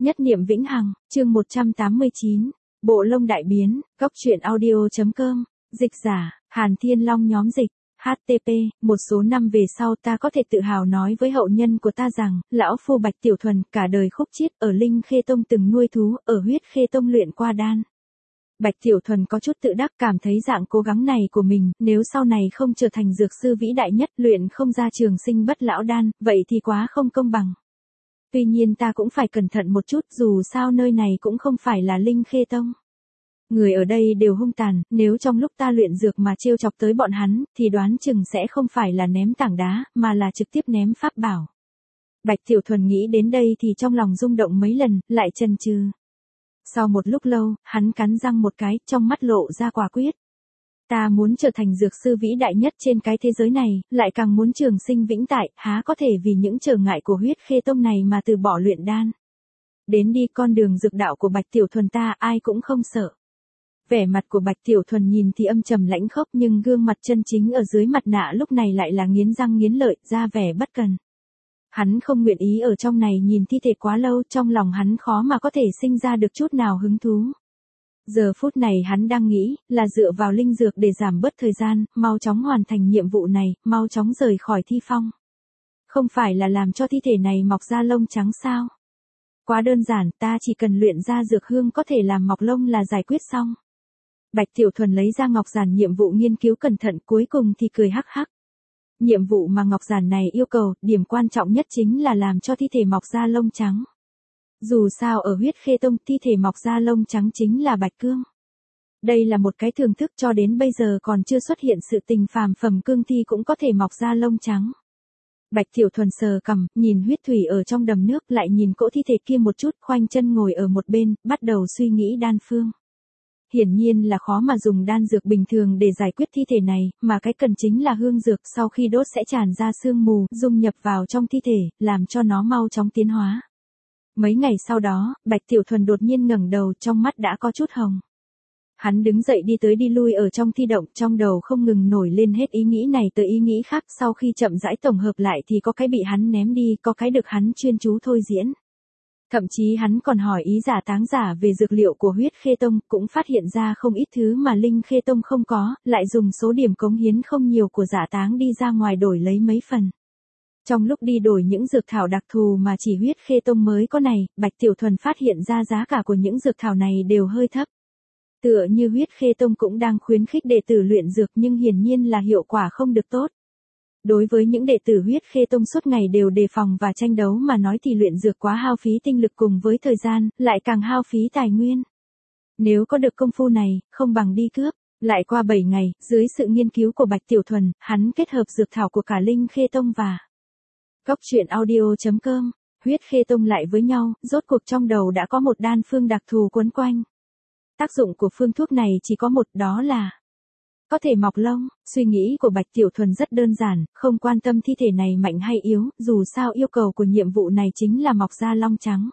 Nhất niệm vĩnh hằng, chương 189, Bộ lông đại biến, góc truyện audio.com, dịch giả, Hàn Thiên Long nhóm dịch, HTP, một số năm về sau ta có thể tự hào nói với hậu nhân của ta rằng, lão phu Bạch Tiểu Thuần cả đời khúc chiết ở Linh Khê Tông từng nuôi thú, ở Huyết Khê Tông luyện qua đan. Bạch Tiểu Thuần có chút tự đắc cảm thấy dạng cố gắng này của mình, nếu sau này không trở thành dược sư vĩ đại nhất luyện không ra trường sinh bất lão đan, vậy thì quá không công bằng. Tuy nhiên ta cũng phải cẩn thận một chút dù sao nơi này cũng không phải là Linh Khê Tông. Người ở đây đều hung tàn, nếu trong lúc ta luyện dược mà trêu chọc tới bọn hắn, thì đoán chừng sẽ không phải là ném tảng đá, mà là trực tiếp ném pháp bảo. Bạch Tiểu Thuần nghĩ đến đây thì trong lòng rung động mấy lần, lại chần chừ. Sau một lúc lâu, hắn cắn răng một cái, trong mắt lộ ra quả quyết. Ta muốn trở thành dược sư vĩ đại nhất trên cái thế giới này, lại càng muốn trường sinh vĩnh tại, há có thể vì những trở ngại của Huyết Khê Tông này mà từ bỏ luyện đan. Đến đi con đường dược đạo của Bạch Tiểu Thuần ta ai cũng không sợ. Vẻ mặt của Bạch Tiểu Thuần nhìn thì âm trầm lãnh khốc nhưng gương mặt chân chính ở dưới mặt nạ lúc này lại là nghiến răng nghiến lợi, ra vẻ bất cần. Hắn không nguyện ý ở trong này nhìn thi thể quá lâu, trong lòng hắn khó mà có thể sinh ra được chút nào hứng thú. Giờ phút này hắn đang nghĩ, là dựa vào linh dược để giảm bớt thời gian, mau chóng hoàn thành nhiệm vụ này, mau chóng rời khỏi thi phong. Không phải là làm cho thi thể này mọc ra lông trắng sao? Quá đơn giản, ta chỉ cần luyện ra dược hương có thể làm mọc lông là giải quyết xong. Bạch Tiểu Thuần lấy ra ngọc giản nhiệm vụ nghiên cứu cẩn thận, cuối cùng thì cười hắc hắc. Nhiệm vụ mà ngọc giản này yêu cầu, điểm quan trọng nhất chính là làm cho thi thể mọc ra lông trắng. Dù sao ở Huyết Khê Tông thi thể mọc ra lông trắng chính là bạch cương. Đây là một cái thưởng thức cho đến bây giờ còn chưa xuất hiện sự tình phàm phẩm cương thi cũng có thể mọc ra lông trắng. Bạch Tiểu Thuần sờ cằm, nhìn huyết thủy ở trong đầm nước lại nhìn cỗ thi thể kia một chút, khoanh chân ngồi ở một bên, bắt đầu suy nghĩ đan phương. Hiển nhiên là khó mà dùng đan dược bình thường để giải quyết thi thể này, mà cái cần chính là hương dược sau khi đốt sẽ tràn ra sương mù, dung nhập vào trong thi thể, làm cho nó mau chóng tiến hóa. Mấy ngày sau đó, Bạch Tiểu Thuần đột nhiên ngẩng đầu, trong mắt đã có chút hồng. Hắn đứng dậy đi tới đi lui ở trong thi động, trong đầu không ngừng nổi lên hết ý nghĩ này tới ý nghĩ khác, sau khi chậm rãi tổng hợp lại thì có cái bị hắn ném đi, có cái được hắn chuyên chú thôi diễn. Thậm chí hắn còn hỏi ý giả táng giả về dược liệu của Huyết Khê Tông, cũng phát hiện ra không ít thứ mà Linh Khê Tông không có, lại dùng số điểm cống hiến không nhiều của giả táng đi ra ngoài đổi lấy mấy phần. Trong lúc đi đổi những dược thảo đặc thù mà chỉ Huyết Khê Tông mới có này, Bạch Tiểu Thuần phát hiện ra giá cả của những dược thảo này đều hơi thấp. Tựa như Huyết Khê Tông cũng đang khuyến khích đệ tử luyện dược nhưng hiển nhiên là hiệu quả không được tốt. Đối với những đệ tử Huyết Khê Tông suốt ngày đều đề phòng và tranh đấu mà nói thì luyện dược quá hao phí tinh lực cùng với thời gian, lại càng hao phí tài nguyên. Nếu có được công phu này, không bằng đi cướp. Lại qua 7 ngày, dưới sự nghiên cứu của Bạch Tiểu Thuần, hắn kết hợp dược thảo của cả Linh Khê Tông và góc truyện audio.com, Huyết Khê Tông lại với nhau, rốt cuộc trong đầu đã có một đan phương đặc thù quấn quanh. Tác dụng của phương thuốc này chỉ có một, đó là có thể mọc lông. Suy nghĩ của Bạch Tiểu Thuần rất đơn giản, không quan tâm thi thể này mạnh hay yếu, dù sao yêu cầu của nhiệm vụ này chính là mọc ra lông trắng.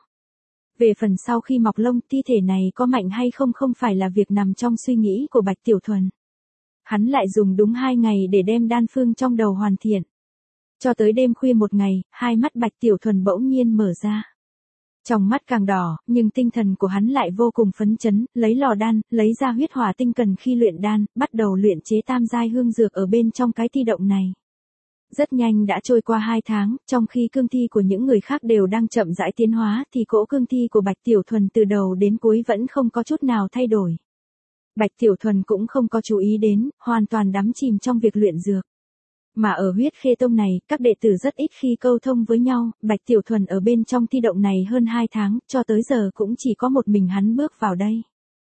Về phần sau khi mọc lông, thi thể này có mạnh hay không không phải là việc nằm trong suy nghĩ của Bạch Tiểu Thuần. Hắn lại dùng đúng 2 ngày để đem đan phương trong đầu hoàn thiện. Cho tới đêm khuya một ngày, hai mắt Bạch Tiểu Thuần bỗng nhiên mở ra. Trong mắt càng đỏ, nhưng tinh thần của hắn lại vô cùng phấn chấn, lấy lò đan, lấy ra huyết hỏa tinh cần khi luyện đan, bắt đầu luyện chế tam giai hương dược ở bên trong cái thi động này. Rất nhanh đã trôi qua 2 tháng, trong khi cương thi của những người khác đều đang chậm rãi tiến hóa thì cỗ cương thi của Bạch Tiểu Thuần từ đầu đến cuối vẫn không có chút nào thay đổi. Bạch Tiểu Thuần cũng không có chú ý đến, hoàn toàn đắm chìm trong việc luyện dược. Mà ở Huyết Khê Tông này, các đệ tử rất ít khi câu thông với nhau, Bạch Tiểu Thuần ở bên trong thi động này hơn 2 tháng, cho tới giờ cũng chỉ có một mình hắn bước vào đây.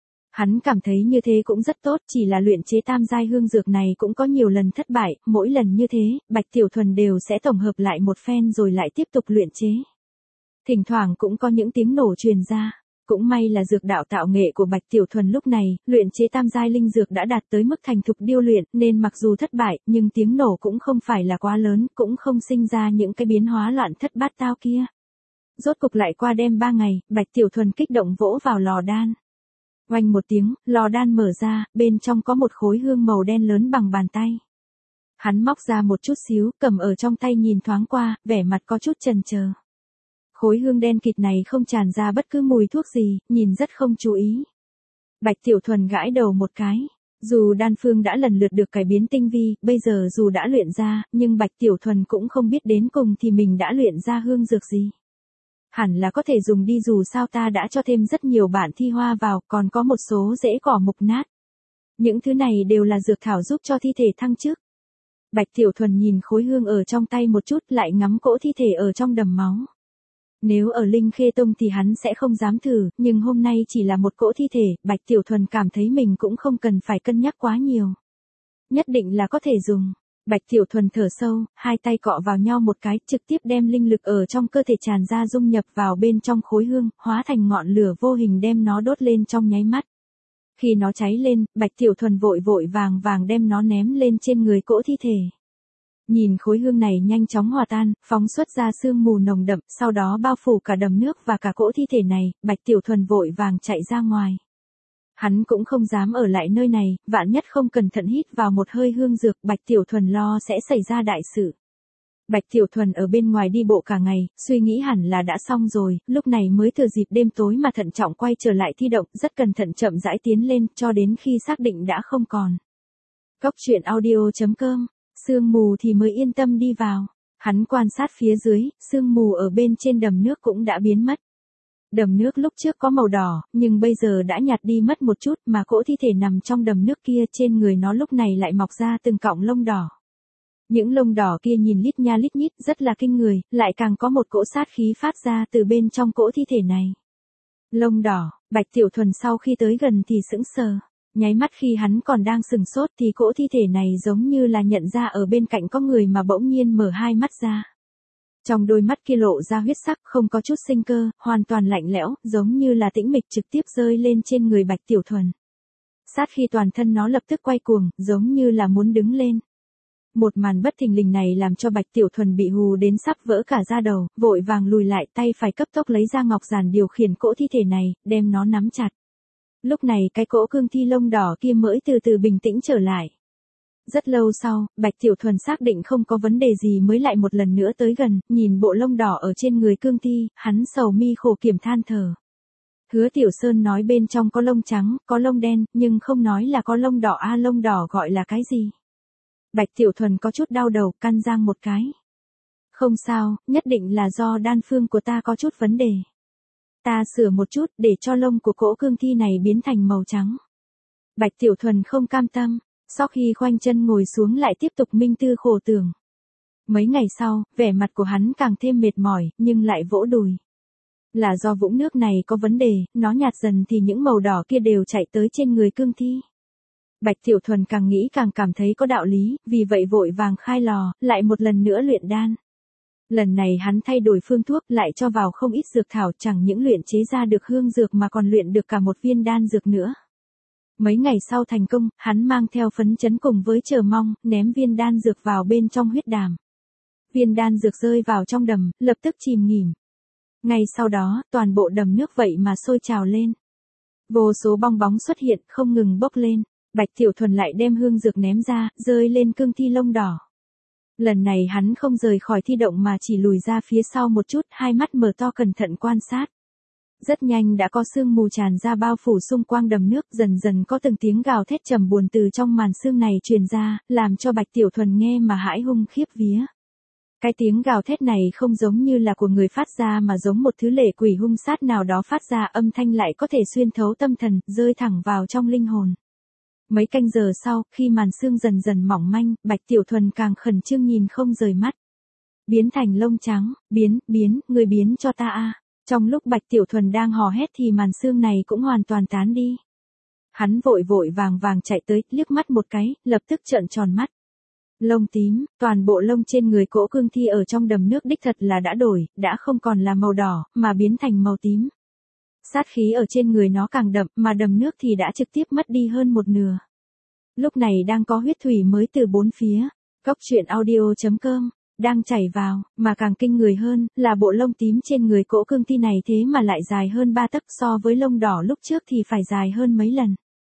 Hắn cảm thấy như thế cũng rất tốt, chỉ là luyện chế tam giai hương dược này cũng có nhiều lần thất bại, mỗi lần như thế, Bạch Tiểu Thuần đều sẽ tổng hợp lại một phen rồi lại tiếp tục luyện chế. Thỉnh thoảng cũng có những tiếng nổ truyền ra. Cũng may là dược đạo tạo nghệ của Bạch Tiểu Thuần lúc này, luyện chế tam giai linh dược đã đạt tới mức thành thục điêu luyện, nên mặc dù thất bại, nhưng tiếng nổ cũng không phải là quá lớn, cũng không sinh ra những cái biến hóa loạn thất bát tao kia. Rốt cục lại qua đêm 3 ngày, Bạch Tiểu Thuần kích động vỗ vào lò đan. Oanh một tiếng, lò đan mở ra, bên trong có một khối hương màu đen lớn bằng bàn tay. Hắn móc ra một chút xíu, cầm ở trong tay nhìn thoáng qua, vẻ mặt có chút chần chờ. Khối hương đen kịt này không tràn ra bất cứ mùi thuốc gì, nhìn rất không chú ý. Bạch Tiểu Thuần gãi đầu một cái. Dù đan phương đã lần lượt được cải biến tinh vi, bây giờ dù đã luyện ra, nhưng Bạch Tiểu Thuần cũng không biết đến cùng thì mình đã luyện ra hương dược gì. Hẳn là có thể dùng đi, dù sao ta đã cho thêm rất nhiều bản thi hoa vào, còn có một số rễ cỏ mục nát. Những thứ này đều là dược thảo giúp cho thi thể thăng chức. Bạch Tiểu Thuần nhìn khối hương ở trong tay một chút, lại ngắm cỗ thi thể ở trong đầm máu. Nếu ở Linh Khê Tông thì hắn sẽ không dám thử, nhưng hôm nay chỉ là một cỗ thi thể, Bạch Tiểu Thuần cảm thấy mình cũng không cần phải cân nhắc quá nhiều. Nhất định là có thể dùng. Bạch Tiểu Thuần thở sâu, hai tay cọ vào nhau một cái, trực tiếp đem linh lực ở trong cơ thể tràn ra dung nhập vào bên trong khối hương, hóa thành ngọn lửa vô hình đem nó đốt lên trong nháy mắt. Khi nó cháy lên, Bạch Tiểu Thuần vội vội vàng vàng đem nó ném lên trên người cỗ thi thể. Nhìn khối hương này nhanh chóng hòa tan, phóng xuất ra sương mù nồng đậm, sau đó bao phủ cả đầm nước và cả cỗ thi thể này, Bạch Tiểu Thuần vội vàng chạy ra ngoài. Hắn cũng không dám ở lại nơi này, vạn nhất không cẩn thận hít vào một hơi hương dược, Bạch Tiểu Thuần lo sẽ xảy ra đại sự. Bạch Tiểu Thuần ở bên ngoài đi bộ cả ngày, suy nghĩ hẳn là đã xong rồi, lúc này mới thừa dịp đêm tối mà thận trọng quay trở lại thi động, rất cẩn thận chậm rãi tiến lên, cho đến khi xác định đã không còn. Cốc truyện audio.com, sương mù thì mới yên tâm đi vào. Hắn quan sát phía dưới, sương mù ở bên trên đầm nước cũng đã biến mất. Đầm nước lúc trước có màu đỏ, nhưng bây giờ đã nhạt đi mất một chút, mà cỗ thi thể nằm trong đầm nước kia, trên người nó lúc này lại mọc ra từng cọng lông đỏ. Những lông đỏ kia nhìn lít nha lít nhít rất là kinh người, lại càng có một cỗ sát khí phát ra từ bên trong cỗ thi thể này. Lông đỏ, Bạch Tiểu Thuần sau khi tới gần thì sững sờ. Nháy mắt khi hắn còn đang sừng sốt thì cỗ thi thể này giống như là nhận ra ở bên cạnh có người mà bỗng nhiên mở hai mắt ra. Trong đôi mắt kia lộ ra huyết sắc, không có chút sinh cơ, hoàn toàn lạnh lẽo, giống như là tĩnh mịch trực tiếp rơi lên trên người Bạch Tiểu Thuần. Sát khi toàn thân nó lập tức quay cuồng, giống như là muốn đứng lên. Một màn bất thình lình này làm cho Bạch Tiểu Thuần bị hù đến sắp vỡ cả da đầu, vội vàng lùi lại, tay phải cấp tốc lấy ra ngọc giản điều khiển cỗ thi thể này, đem nó nắm chặt. Lúc này cái cỗ cương thi lông đỏ kia mới từ từ bình tĩnh trở lại. Rất lâu sau, Bạch Tiểu Thuần xác định không có vấn đề gì mới lại một lần nữa tới gần, nhìn bộ lông đỏ ở trên người cương thi, hắn sầu mi khổ kiểm than thở. Hứa Tiểu Sơn nói bên trong có lông trắng, có lông đen, nhưng không nói là có lông đỏ a, lông đỏ gọi là cái gì? Bạch Tiểu Thuần có chút đau đầu, căn giang một cái. Không sao, nhất định là do đan phương của ta có chút vấn đề. Ta sửa một chút để cho lông của cỗ cương thi này biến thành màu trắng. Bạch Tiểu Thuần không cam tâm, sau khi khoanh chân ngồi xuống lại tiếp tục minh tư khổ tưởng. Mấy ngày sau, vẻ mặt của hắn càng thêm mệt mỏi, nhưng lại vỗ đùi. Là do vũng nước này có vấn đề, nó nhạt dần thì những màu đỏ kia đều chạy tới trên người cương thi. Bạch Tiểu Thuần càng nghĩ càng cảm thấy có đạo lý, vì vậy vội vàng khai lò, lại một lần nữa luyện đan. Lần này hắn thay đổi phương thuốc, lại cho vào không ít dược thảo, chẳng những luyện chế ra được hương dược mà còn luyện được cả một viên đan dược nữa. Mấy ngày sau thành công, hắn mang theo phấn chấn cùng với chờ mong, ném viên đan dược vào bên trong huyết đàm. Viên đan dược rơi vào trong đầm, lập tức chìm nghỉm. Ngay sau đó, toàn bộ đầm nước vậy mà sôi trào lên. Vô số bong bóng xuất hiện, không ngừng bốc lên. Bạch Tiểu Thuần lại đem hương dược ném ra, rơi lên cương thi lông đỏ. Lần này hắn không rời khỏi thi động mà chỉ lùi ra phía sau một chút, hai mắt mở to cẩn thận quan sát. Rất nhanh đã có sương mù tràn ra bao phủ xung quanh đầm nước, dần dần có từng tiếng gào thét trầm buồn từ trong màn sương này truyền ra, làm cho Bạch Tiểu Thuần nghe mà hãi hùng khiếp vía. Cái tiếng gào thét này không giống như là của người phát ra mà giống một thứ lệ quỷ hung sát nào đó phát ra, âm thanh lại có thể xuyên thấu tâm thần, rơi thẳng vào trong linh hồn. Mấy canh giờ sau, khi màn sương dần dần mỏng manh, Bạch Tiểu Thuần càng khẩn trương nhìn không rời mắt. Biến thành lông trắng, người biến cho ta a. Trong lúc Bạch Tiểu Thuần đang hò hét thì màn sương này cũng hoàn toàn tán đi. Hắn vội vội vàng vàng chạy tới, liếc mắt một cái, lập tức trợn tròn mắt. Lông tím, toàn bộ lông trên người cỗ cương thi ở trong đầm nước đích thật là đã đổi, đã không còn là màu đỏ, mà biến thành màu tím. Sát khí ở trên người nó càng đậm, mà đầm nước thì đã trực tiếp mất đi hơn một nửa. Lúc này đang có huyết thủy mới từ bốn phía. Cốc truyện audio.com đang chảy vào, mà càng kinh người hơn, là bộ lông tím trên người cỗ cương thi này thế mà lại dài hơn 3 tấc, so với lông đỏ lúc trước thì phải dài hơn mấy lần.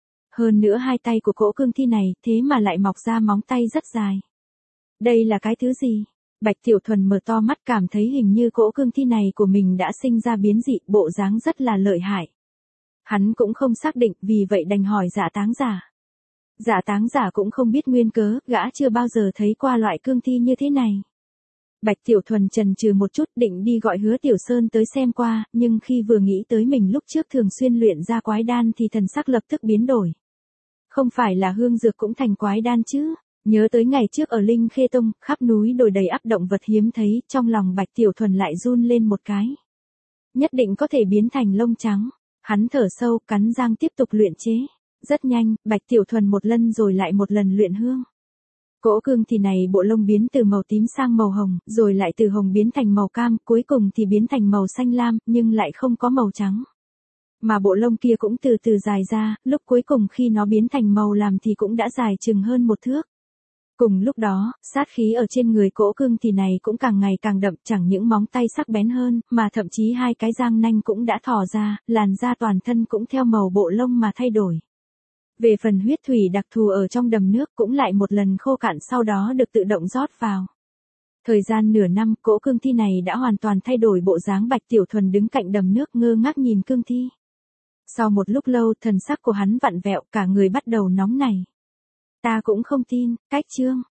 Hơn nữa hai tay của cỗ cương thi này, thế mà lại mọc ra móng tay rất dài. Đây là cái thứ gì? Bạch Tiểu Thuần mở to mắt cảm thấy hình như cỗ cương thi này của mình đã sinh ra biến dị, bộ dáng rất là lợi hại. Hắn cũng không xác định, vì vậy đành hỏi Dạ Táng Giả. Dạ Táng Giả cũng không biết nguyên cớ, gã chưa bao giờ thấy qua loại cương thi như thế này. Bạch Tiểu Thuần chần chừ một chút định đi gọi Hứa Tiểu Sơn tới xem qua, nhưng khi vừa nghĩ tới mình lúc trước thường xuyên luyện ra quái đan thì thần sắc lập tức biến đổi. Không phải là hương dược cũng thành quái đan chứ? Nhớ tới ngày trước ở Linh Khê Tông, khắp núi đồi đầy ắp động vật hiếm thấy, trong lòng Bạch Tiểu Thuần lại run lên một cái. Nhất định có thể biến thành lông trắng. Hắn thở sâu, cắn răng tiếp tục luyện chế. Rất nhanh, Bạch Tiểu Thuần một lần rồi lại một lần luyện hương. Cỗ cương thì này bộ lông biến từ màu tím sang màu hồng, rồi lại từ hồng biến thành màu cam, cuối cùng thì biến thành màu xanh lam, nhưng lại không có màu trắng. Mà bộ lông kia cũng từ từ dài ra, lúc cuối cùng khi nó biến thành màu làm thì cũng đã dài chừng hơn 1 thước. Cùng lúc đó, sát khí ở trên người cỗ cương thì này cũng càng ngày càng đậm, chẳng những móng tay sắc bén hơn, mà thậm chí 2 cái răng nanh cũng đã thò ra, làn da toàn thân cũng theo màu bộ lông mà thay đổi. Về phần huyết thủy đặc thù ở trong đầm nước cũng lại một lần khô cạn sau đó được tự động rót vào. Thời gian nửa năm, cỗ cương thi này đã hoàn toàn thay đổi bộ dáng. Bạch Tiểu Thuần đứng cạnh đầm nước ngơ ngác nhìn cương thi. Sau một lúc lâu, thần sắc của hắn vặn vẹo, cả người bắt đầu nóng nảy. Ta cũng không tin, cách chương.